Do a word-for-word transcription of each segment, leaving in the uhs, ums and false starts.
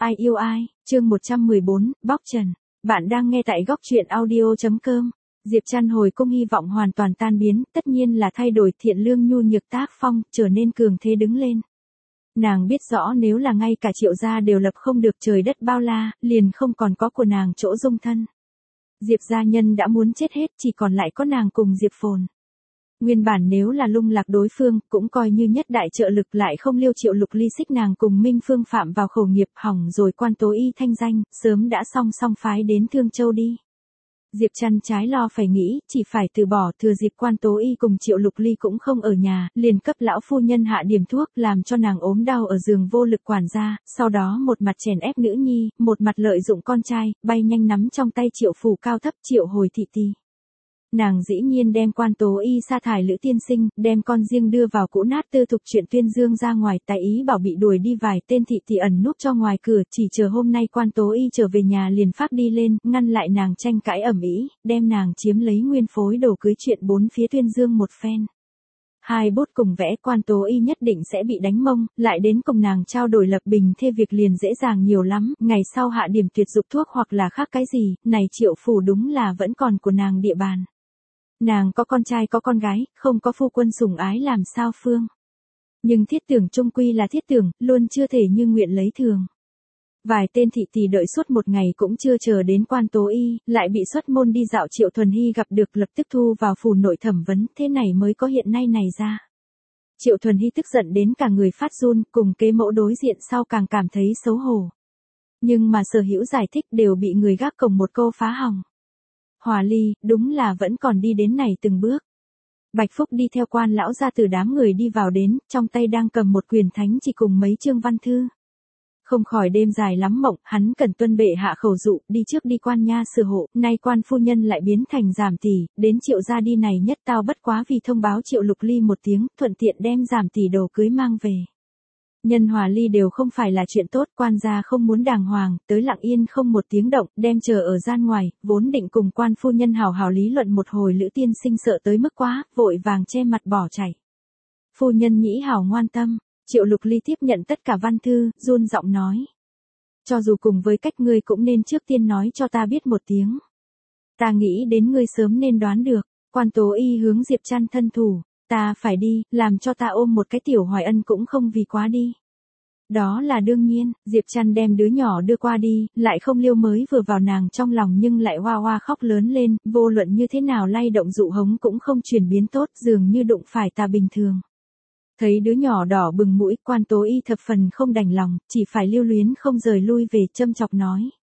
Ai yêu ai, chương một trăm mười bốn, bóc trần. Bạn đang nghe tại góc truyện audio.com. Diệp Trăn hồi cung hy vọng hoàn toàn tan biến, tất nhiên là thay đổi thiện lương nhu nhược tác phong, trở nên cường thế đứng lên. Nàng biết rõ nếu là ngay cả Triệu gia đều lập không được trời đất bao la, liền không còn có của nàng chỗ dung thân. Diệp gia nhân đã muốn chết hết, chỉ còn lại có nàng cùng Diệp Phồn. Nguyên bản nếu là lung lạc đối phương, cũng coi như nhất đại trợ lực, lại không liêu Triệu Lục Ly xích nàng cùng Minh Phương phạm vào khẩu nghiệp, hỏng rồi Quan Tố Y thanh danh, sớm đã song song phái đến Thương Châu đi. Diệp Trăn trái lo phải nghĩ, chỉ phải từ bỏ, thừa dịp Quan Tố Y cùng Triệu Lục Ly cũng không ở nhà, liền cấp lão phu nhân hạ điểm thuốc, làm cho nàng ốm đau ở giường vô lực quản gia, sau đó một mặt chèn ép nữ nhi, một mặt lợi dụng con trai, bay nhanh nắm trong tay Triệu phủ cao thấp Triệu hồi thị tì. Nàng dĩ nhiên đem Quan Tố Y sa thải Lữ tiên sinh, đem con riêng đưa vào cũ nát tư thục chuyện tuyên dương ra ngoài, tài ý bảo bị đuổi đi vài tên thị tỳ ẩn núp cho ngoài cửa, chỉ chờ hôm nay Quan Tố Y trở về nhà liền phát đi lên, ngăn lại nàng tranh cãi ầm ĩ, đem nàng chiếm lấy nguyên phối đồ cưới chuyện bốn phía tuyên dương một phen. Hai bút cùng vẽ, Quan Tố Y nhất định sẽ bị đánh mông, lại đến cùng nàng trao đổi lập bình thê việc liền dễ dàng nhiều lắm, ngày sau hạ điểm tuyệt dục thuốc hoặc là khác cái gì, này Triệu phủ đúng là vẫn còn của nàng địa bàn. Nàng có con trai có con gái, không có phu quân sủng ái làm sao phương. Nhưng thiết tưởng trung quy là thiết tưởng, luôn chưa thể như nguyện lấy thường. Vài tên thị tỳ đợi suốt một ngày cũng chưa chờ đến Quan Tố Y, lại bị xuất môn đi dạo Triệu Thuần Hy gặp được, lập tức thu vào phủ nội thẩm vấn, thế này mới có hiện nay này ra. Triệu Thuần Hy tức giận đến cả người phát run, cùng kế mẫu đối diện sau càng cảm thấy xấu hổ. Nhưng mà Sở Hữu giải thích đều bị người gác cổng một câu phá hỏng. Hòa ly, đúng là vẫn còn đi đến này từng bước. Bạch Phúc đi theo Quan lão ra từ đám người đi vào đến, trong tay đang cầm một quyền thánh chỉ cùng mấy chương văn thư. Không khỏi đêm dài lắm mộng, hắn cần tuân bệ hạ khẩu dụ, đi trước đi Quan nha sửa hộ, nay Quan phu nhân lại biến thành giảm tỷ, đến Triệu gia đi này nhất tao bất quá vì thông báo Triệu Lục Ly một tiếng, thuận tiện đem giảm tỷ đồ cưới mang về. Nhân hòa ly đều không phải là chuyện tốt, Quan gia không muốn đàng hoàng, tới lặng yên không một tiếng động, đem chờ ở gian ngoài, vốn định cùng Quan phu nhân hào hào lý luận một hồi, Lữ tiên sinh sợ tới mức quá, vội vàng che mặt bỏ chạy. Phu nhân nhĩ hảo ngoan tâm, Triệu Lục Ly tiếp nhận tất cả văn thư, run giọng nói. Cho dù cùng với cách ngươi cũng nên trước tiên nói cho ta biết một tiếng. Ta nghĩ đến ngươi sớm nên đoán được, Quan Tố Y hướng Diệp Trăn thân thủ. Ta phải đi, làm cho ta ôm một cái Tiểu Hoài Ân cũng không vì quá đi. Đó là đương nhiên, Diệp Trăn đem đứa nhỏ đưa qua đi, lại không liêu mới vừa vào nàng trong lòng nhưng lại hoa hoa khóc lớn lên, vô luận như thế nào lay động dụ hống cũng không chuyển biến tốt, dường như đụng phải ta bình thường. Thấy đứa nhỏ đỏ bừng mũi, Quan Tố Y thập phần không đành lòng, chỉ phải lưu luyến không rời lui về châm chọc nói.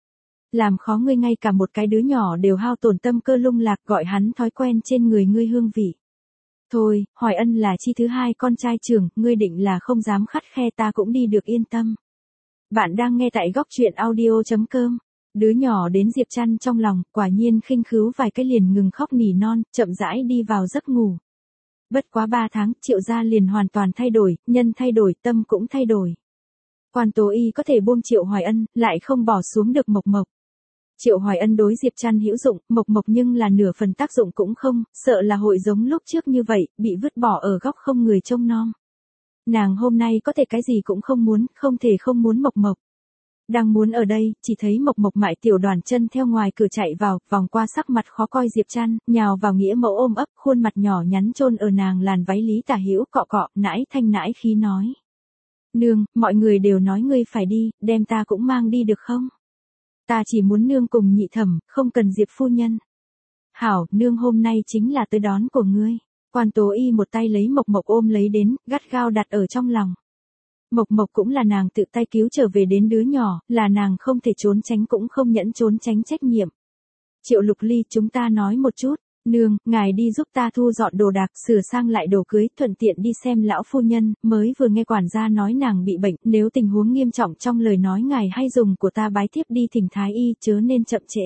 Làm khó ngươi ngay cả một cái đứa nhỏ đều hao tổn tâm cơ lung lạc, gọi hắn thói quen trên người ngươi hương vị. Thôi, Hoài Ân là chi thứ hai con trai trưởng, ngươi định là không dám khắt khe, ta cũng đi được yên tâm. Bạn đang nghe tại góc truyện audio.com. Đứa nhỏ đến Diệp Trăn trong lòng, quả nhiên khinh khứu vài cái liền ngừng khóc nỉ non, chậm rãi đi vào giấc ngủ. Bất quá ba tháng, Triệu gia liền hoàn toàn thay đổi, nhân thay đổi, tâm cũng thay đổi. Quan Tố Y có thể buông Triệu Hoài Ân, lại không bỏ xuống được Mộc Mộc. Triệu Hoài Ân đối Diệp Trăn hữu dụng, Mộc Mộc nhưng là nửa phần tác dụng cũng không, sợ là hội giống lúc trước như vậy, bị vứt bỏ ở góc không người trông nom. Nàng hôm nay có thể cái gì cũng không muốn, không thể không muốn Mộc Mộc. Đang muốn ở đây, chỉ thấy Mộc Mộc mại tiểu đoàn chân theo ngoài cửa chạy vào, vòng qua sắc mặt khó coi Diệp Trăn, nhào vào nghĩa mẫu ôm ấp, khuôn mặt nhỏ nhắn chôn ở nàng làn váy lý tả hữu, cọ cọ, nãi thanh nãi khí nói. Nương, mọi người đều nói ngươi phải đi, đem ta cũng mang đi được không? Ta chỉ muốn nương cùng nhị thẩm, không cần Diệp phu nhân. Hảo, nương hôm nay chính là tới đón của ngươi. Quan Tố Y một tay lấy Mộc Mộc ôm lấy đến, gắt gao đặt ở trong lòng. Mộc Mộc cũng là nàng tự tay cứu trở về đến đứa nhỏ, là nàng không thể trốn tránh cũng không nhẫn trốn tránh trách nhiệm. Triệu Lục Ly, chúng ta nói một chút. Nương, ngài đi giúp ta thu dọn đồ đạc, sửa sang lại đồ cưới, thuận tiện đi xem lão phu nhân, mới vừa nghe quản gia nói nàng bị bệnh, nếu tình huống nghiêm trọng trong lời nói ngài hay dùng của ta bái tiếp đi thỉnh thái y, chớ nên chậm trễ.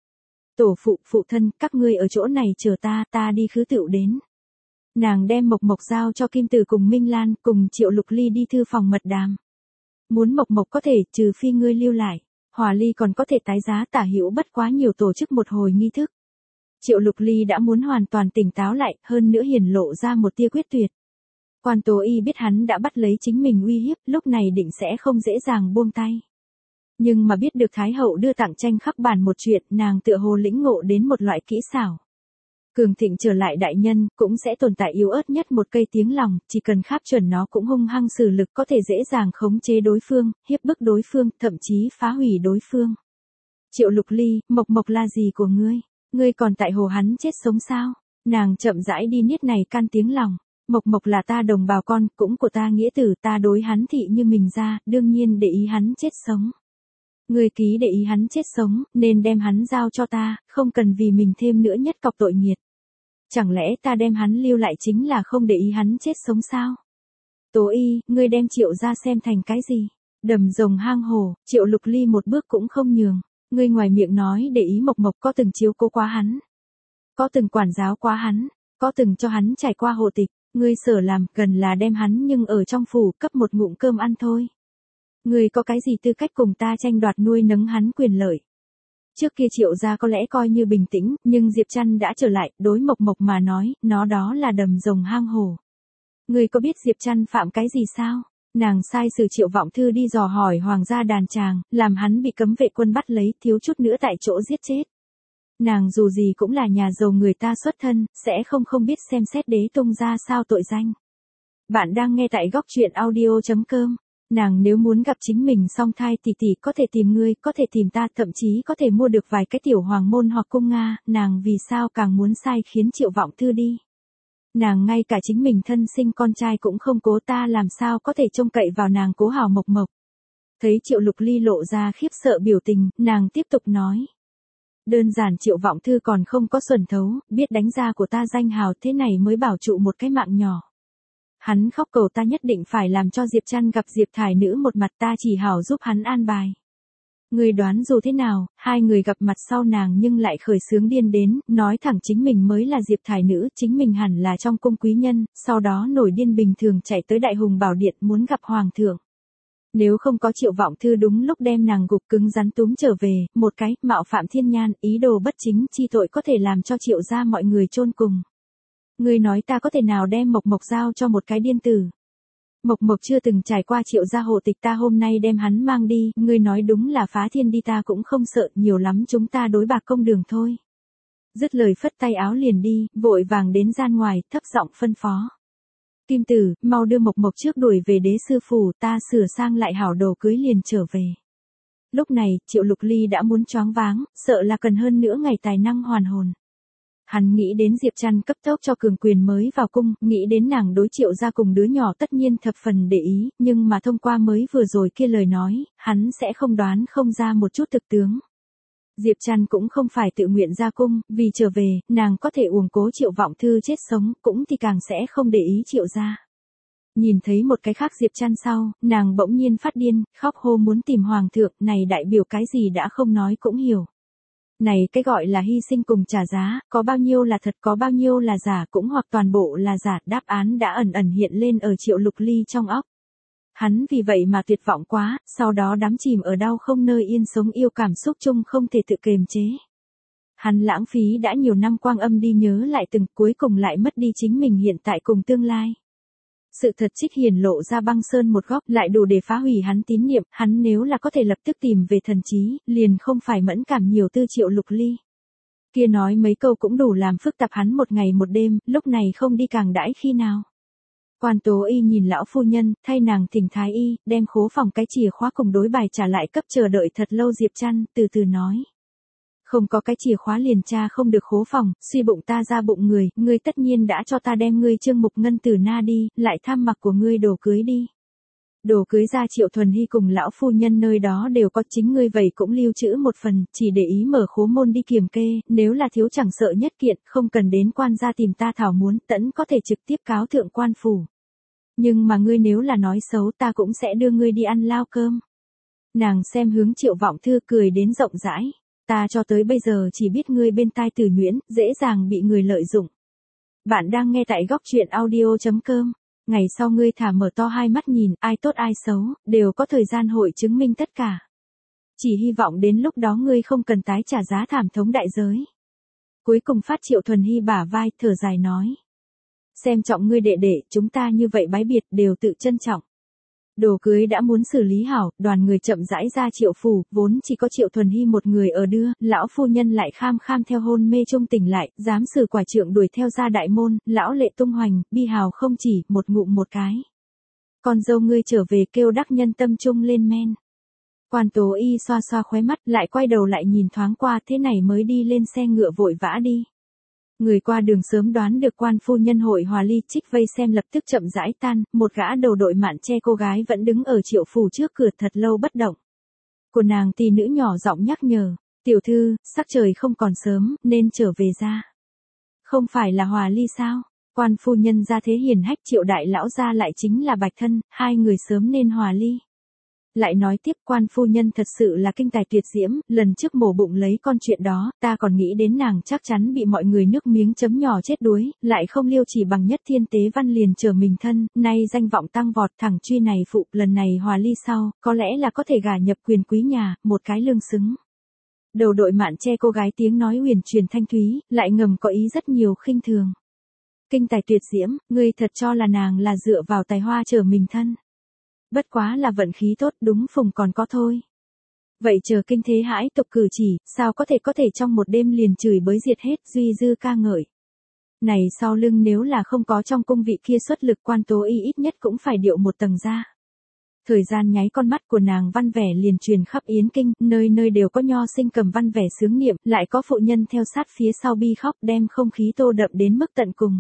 Tổ phụ, phụ thân, các ngươi ở chỗ này chờ ta, ta đi khứ tựu đến. Nàng đem Mộc Mộc giao cho Kim Tử cùng Minh Lan, cùng Triệu Lục Ly đi thư phòng mật đàm. Muốn Mộc Mộc có thể, trừ phi ngươi lưu lại, Hòa Ly còn có thể tái giá tả hữu bất quá nhiều tổ chức một hồi nghi thức. Triệu Lục Ly đã muốn hoàn toàn tỉnh táo lại, hơn nữa hiển lộ ra một tia quyết tuyệt. Quan Tố Y biết hắn đã bắt lấy chính mình uy hiếp, lúc này định sẽ không dễ dàng buông tay. Nhưng mà biết được Thái hậu đưa tặng tranh khắc bản một chuyện, nàng tựa hồ lĩnh ngộ đến một loại kỹ xảo. Cường thịnh trở lại đại nhân, cũng sẽ tồn tại yếu ớt nhất một cây tiếng lòng, chỉ cần kháp chuẩn nó cũng hung hăng sử lực có thể dễ dàng khống chế đối phương, hiếp bức đối phương, thậm chí phá hủy đối phương. Triệu Lục Ly, Mộc Mộc là gì của ngươi? Ngươi còn tại hồ hắn chết sống sao? Nàng chậm rãi đi niết này can tiếng lòng. Mộc Mộc là ta đồng bào con, cũng của ta nghĩa tử, ta đối hắn thị như mình ra, đương nhiên để ý hắn chết sống. Ngươi ký để ý hắn chết sống, nên đem hắn giao cho ta, không cần vì mình thêm nữa nhất cọc tội nghiệt. Chẳng lẽ ta đem hắn lưu lại chính là không để ý hắn chết sống sao? Tố Y, ngươi đem Triệu gia xem thành cái gì? Đầm rồng hang hổ, Triệu Lục Ly một bước cũng không nhường. Ngươi ngoài miệng nói để ý Mộc Mộc có từng chiếu cố quá hắn, có từng quản giáo quá hắn, có từng cho hắn trải qua hộ tịch, ngươi sở làm gần là đem hắn nhưng ở trong phủ cấp một ngụm cơm ăn thôi. Ngươi có cái gì tư cách cùng ta tranh đoạt nuôi nấng hắn quyền lợi? Trước kia Triệu gia có lẽ coi như bình tĩnh, nhưng Diệp Trăn đã trở lại, đối Mộc Mộc mà nói, nó đó là đầm rồng hang hổ. Ngươi có biết Diệp Trăn phạm cái gì sao? Nàng sai sử Triệu Vọng Thư đi dò hỏi hoàng gia đàn tràng, làm hắn bị cấm vệ quân bắt lấy, thiếu chút nữa tại chỗ giết chết. Nàng dù gì cũng là nhà giàu người ta xuất thân, sẽ không không biết xem xét đế tung ra sao tội danh. Bạn đang nghe tại góc truyện audio chấm com. Nàng nếu muốn gặp chính mình song thai tỷ tỷ có thể tìm ngươi, có thể tìm ta, thậm chí có thể mua được vài cái tiểu hoàng môn hoặc cung Nga, nàng vì sao càng muốn sai khiến Triệu Vọng Thư đi. Nàng ngay cả chính mình thân sinh con trai cũng không cố, ta làm sao có thể trông cậy vào nàng cố hào Mộc Mộc. Thấy Triệu Lục Ly lộ ra khiếp sợ biểu tình, nàng tiếp tục nói. Đơn giản Triệu Vọng Thư còn không có xuẩn thấu, biết đánh ra của ta danh hào thế này mới bảo trụ một cái mạng nhỏ. Hắn khóc cầu ta nhất định phải làm cho Diệp Trăn gặp Diệp Thải Nữ một mặt, ta chỉ hảo giúp hắn an bài. Người đoán dù thế nào, hai người gặp mặt sau nàng nhưng lại khởi sướng điên đến, nói thẳng chính mình mới là Diệp Thải Nữ, chính mình hẳn là trong cung quý nhân, sau đó nổi điên bình thường chạy tới Đại Hùng Bảo Điện muốn gặp Hoàng thượng. Nếu không có Triệu Vọng Thư đúng lúc đem nàng gục cứng rắn túm trở về, một cái, mạo phạm thiên nhan, ý đồ bất chính, chi tội có thể làm cho Triệu gia mọi người chôn cùng. Ngươi nói ta có thể nào đem Mộc Mộc giao cho một cái điên tử? Mộc Mộc chưa từng trải qua Triệu gia hộ tịch, ta hôm nay đem hắn mang đi, ngươi nói đúng là phá thiên đi, ta cũng không sợ, nhiều lắm chúng ta đối bạc công đường thôi. Dứt lời phất tay áo liền đi, vội vàng đến gian ngoài, thấp giọng phân phó. Kim Tử, mau đưa Mộc Mộc trước đuổi về đế sư phủ, ta sửa sang lại hảo đồ cưới liền trở về. Lúc này, Triệu Lục Ly đã muốn choáng váng, sợ là cần hơn nữa ngày tài năng hoàn hồn. Hắn nghĩ đến Diệp Trăn cấp tốc cho cường quyền mới vào cung, nghĩ đến nàng đối Triệu gia cùng đứa nhỏ tất nhiên thập phần để ý, nhưng mà thông qua mới vừa rồi kia lời nói, hắn sẽ không đoán không ra một chút thực tướng. Diệp Trăn cũng không phải tự nguyện ra cung, vì trở về, nàng có thể uổng cố Triệu Vọng Thư chết sống, cũng thì càng sẽ không để ý Triệu gia. Nhìn thấy một cái khác Diệp Trăn sau, nàng bỗng nhiên phát điên, khóc hô muốn tìm Hoàng thượng, này đại biểu cái gì đã không nói cũng hiểu. Này cái gọi là hy sinh cùng trả giá, có bao nhiêu là thật, có bao nhiêu là giả, cũng hoặc toàn bộ là giả, đáp án đã ẩn ẩn hiện lên ở Triệu Lục Ly trong óc. Hắn vì vậy mà tuyệt vọng quá, sau đó đắm chìm ở đau không nơi yên sống yêu cảm xúc chung không thể tự kiềm chế. Hắn lãng phí đã nhiều năm quang âm đi nhớ lại từng, cuối cùng lại mất đi chính mình hiện tại cùng tương lai. Sự thật trích hiển lộ ra băng sơn một góc lại đủ để phá hủy hắn tín niệm, hắn nếu là có thể lập tức tìm về thần trí, liền không phải mẫn cảm nhiều tư Triệu Lục Ly. Kia nói mấy câu cũng đủ làm phức tạp hắn một ngày một đêm, lúc này không đi càng đãi khi nào. Quan Tố Y nhìn lão phu nhân, thay nàng thỉnh thái y, đem khố phòng cái chìa khóa cùng đối bài trả lại cấp chờ đợi thật lâu Diệp Trăn, từ từ nói. Không có cái chìa khóa liền tra không được khố phòng, suy bụng ta ra bụng người, ngươi tất nhiên đã cho ta đem ngươi Trương Mục Ngân Tử Na đi, lại thăm mặc của ngươi đồ cưới đi. Đồ cưới ra Triệu Thuần Hy cùng lão phu nhân nơi đó đều có, chính ngươi vậy cũng lưu trữ một phần, chỉ để ý mở khố môn đi kiểm kê, nếu là thiếu chẳng sợ nhất kiện, không cần đến quan gia tìm ta thảo muốn, tẫn có thể trực tiếp cáo thượng quan phủ. Nhưng mà ngươi nếu là nói xấu ta cũng sẽ đưa ngươi đi ăn lao cơm. Nàng xem hướng Triệu Vọng Thư cười đến rộng rãi. Ta cho tới bây giờ chỉ biết ngươi bên tai từ nhuyễn, dễ dàng bị người lợi dụng. Bạn đang nghe tại góc truyện audio chấm com. Ngày sau ngươi thả mở to hai mắt nhìn, ai tốt ai xấu, đều có thời gian hội chứng minh tất cả. Chỉ hy vọng đến lúc đó ngươi không cần tái trả giá thảm thống đại giới. Cuối cùng phát Triệu Thuần Hy bả vai, thở dài nói. Xem trọng ngươi đệ đệ, chúng ta như vậy bái biệt đều tự trân trọng. Đồ cưới đã muốn xử lý hảo, đoàn người chậm rãi ra Triệu phủ, vốn chỉ có Triệu Thuần Hy một người ở đưa, lão phu nhân lại kham kham theo hôn mê trung tỉnh lại, dám sử quả trượng đuổi theo ra đại môn, lão lệ tung hoành, bi hào không chỉ, một ngụm một cái. Con dâu ngươi trở về kêu đắc nhân tâm trung lên men. Quan Tố Y xoa xoa khóe mắt, lại quay đầu lại nhìn thoáng qua, thế này mới đi lên xe ngựa vội vã đi. Người qua đường sớm đoán được quan phu nhân hội hòa ly trích vây xem lập tức chậm rãi tan, một gã đầu đội mạn che cô gái vẫn đứng ở Triệu phủ trước cửa thật lâu bất động. Của nàng tỷ nữ nhỏ giọng nhắc nhở, tiểu thư, sắc trời không còn sớm, nên trở về ra. Không phải là hòa ly sao? Quan phu nhân ra thế hiền hách, Triệu đại lão gia lại chính là bạch thân, hai người sớm nên hòa ly. Lại nói tiếp, quan phu nhân thật sự là kinh tài tuyệt diễm, lần trước mổ bụng lấy con chuyện đó, ta còn nghĩ đến nàng chắc chắn bị mọi người nước miếng chấm nhỏ chết đuối, lại không liêu chỉ bằng nhất thiên tế văn liền trở mình thân, nay danh vọng tăng vọt, thẳng truy này phụ, lần này hòa ly sau, có lẽ là có thể gả nhập quyền quý nhà, một cái lương xứng. Đầu đội mạn che cô gái tiếng nói huyền truyền thanh thúy, lại ngầm có ý rất nhiều khinh thường. Kinh tài tuyệt diễm, ngươi thật cho là nàng là dựa vào tài hoa trở mình thân. Bất quá là vận khí tốt, đúng phùng còn có thôi. Vậy chờ kinh thế hãi tục cử chỉ, sao có thể có thể trong một đêm liền chửi bới diệt hết, duy dư ca ngợi. Này sau lưng nếu là không có trong cung vị kia xuất lực, Quan Tố Y ít nhất cũng phải điệu một tầng ra. Thời gian nháy con mắt của nàng văn vẻ liền truyền khắp Yến Kinh, nơi nơi đều có nho sinh cầm văn vẻ sướng niệm, lại có phụ nhân theo sát phía sau bi khóc, đem không khí tô đậm đến mức tận cùng.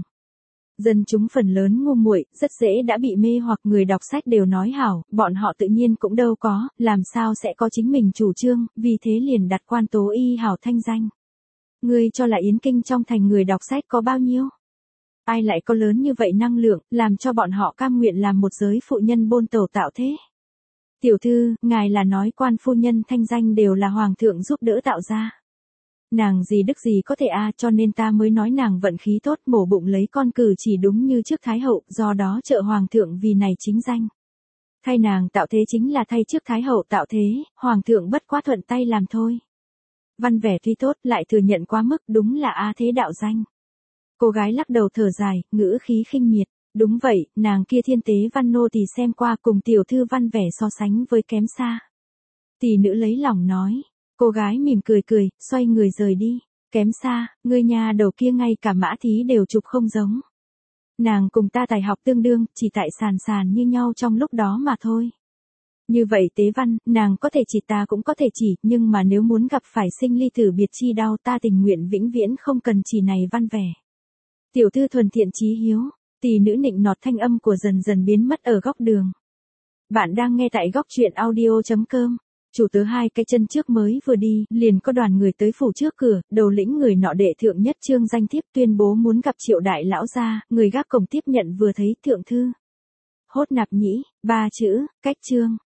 Dân chúng phần lớn ngu muội, rất dễ đã bị mê hoặc, người đọc sách đều nói hảo, bọn họ tự nhiên cũng đâu có, làm sao sẽ có chính mình chủ trương, vì thế liền đặt Quan Tố Y hảo thanh danh. Ngươi cho là Yến Kinh trong thành người đọc sách có bao nhiêu? Ai lại có lớn như vậy năng lượng, làm cho bọn họ cam nguyện làm một giới phụ nhân bôn tẩu tạo thế? Tiểu thư, ngài là nói quan phu nhân thanh danh đều là hoàng thượng giúp đỡ tạo ra. Nàng gì đức gì có thể a à, cho nên ta mới nói nàng vận khí tốt, mổ bụng lấy con cử chỉ đúng như trước Thái hậu, do đó trợ hoàng thượng vì này chính danh. Thay nàng tạo thế chính là thay trước Thái hậu tạo thế, hoàng thượng bất quá thuận tay làm thôi. Văn vẻ tuy tốt, lại thừa nhận quá mức, đúng là a thế đạo danh. Cô gái lắc đầu thở dài, ngữ khí khinh miệt. Đúng vậy, nàng kia thiên tế văn nô tỳ xem qua, cùng tiểu thư văn vẻ so sánh với kém xa. Tỷ nữ lấy lòng nói. Cô gái mỉm cười cười, xoay người rời đi. Kém xa, ngươi nhà đầu kia ngay cả mã thí đều chụp không giống. Nàng cùng ta tài học tương đương, chỉ tại sàn sàn như nhau trong lúc đó mà thôi. Như vậy tế văn, nàng có thể chỉ, ta cũng có thể chỉ, nhưng mà nếu muốn gặp phải sinh ly tử biệt chi đau, ta tình nguyện vĩnh viễn không cần chỉ này văn vẻ. Tiểu thư thuần thiện chí hiếu, tỷ nữ nịnh nọt thanh âm của dần dần biến mất ở góc đường. Bạn đang nghe tại góc truyện audio chấm com. Chủ tớ hai cái chân trước mới vừa đi, liền có đoàn người tới phủ trước cửa, đầu lĩnh người nọ đệ thượng nhất trương danh thiếp tuyên bố muốn gặp Triệu đại lão gia, người gác cổng tiếp nhận vừa thấy thượng thư. Hốt nạp nhĩ, ba chữ, cách trương.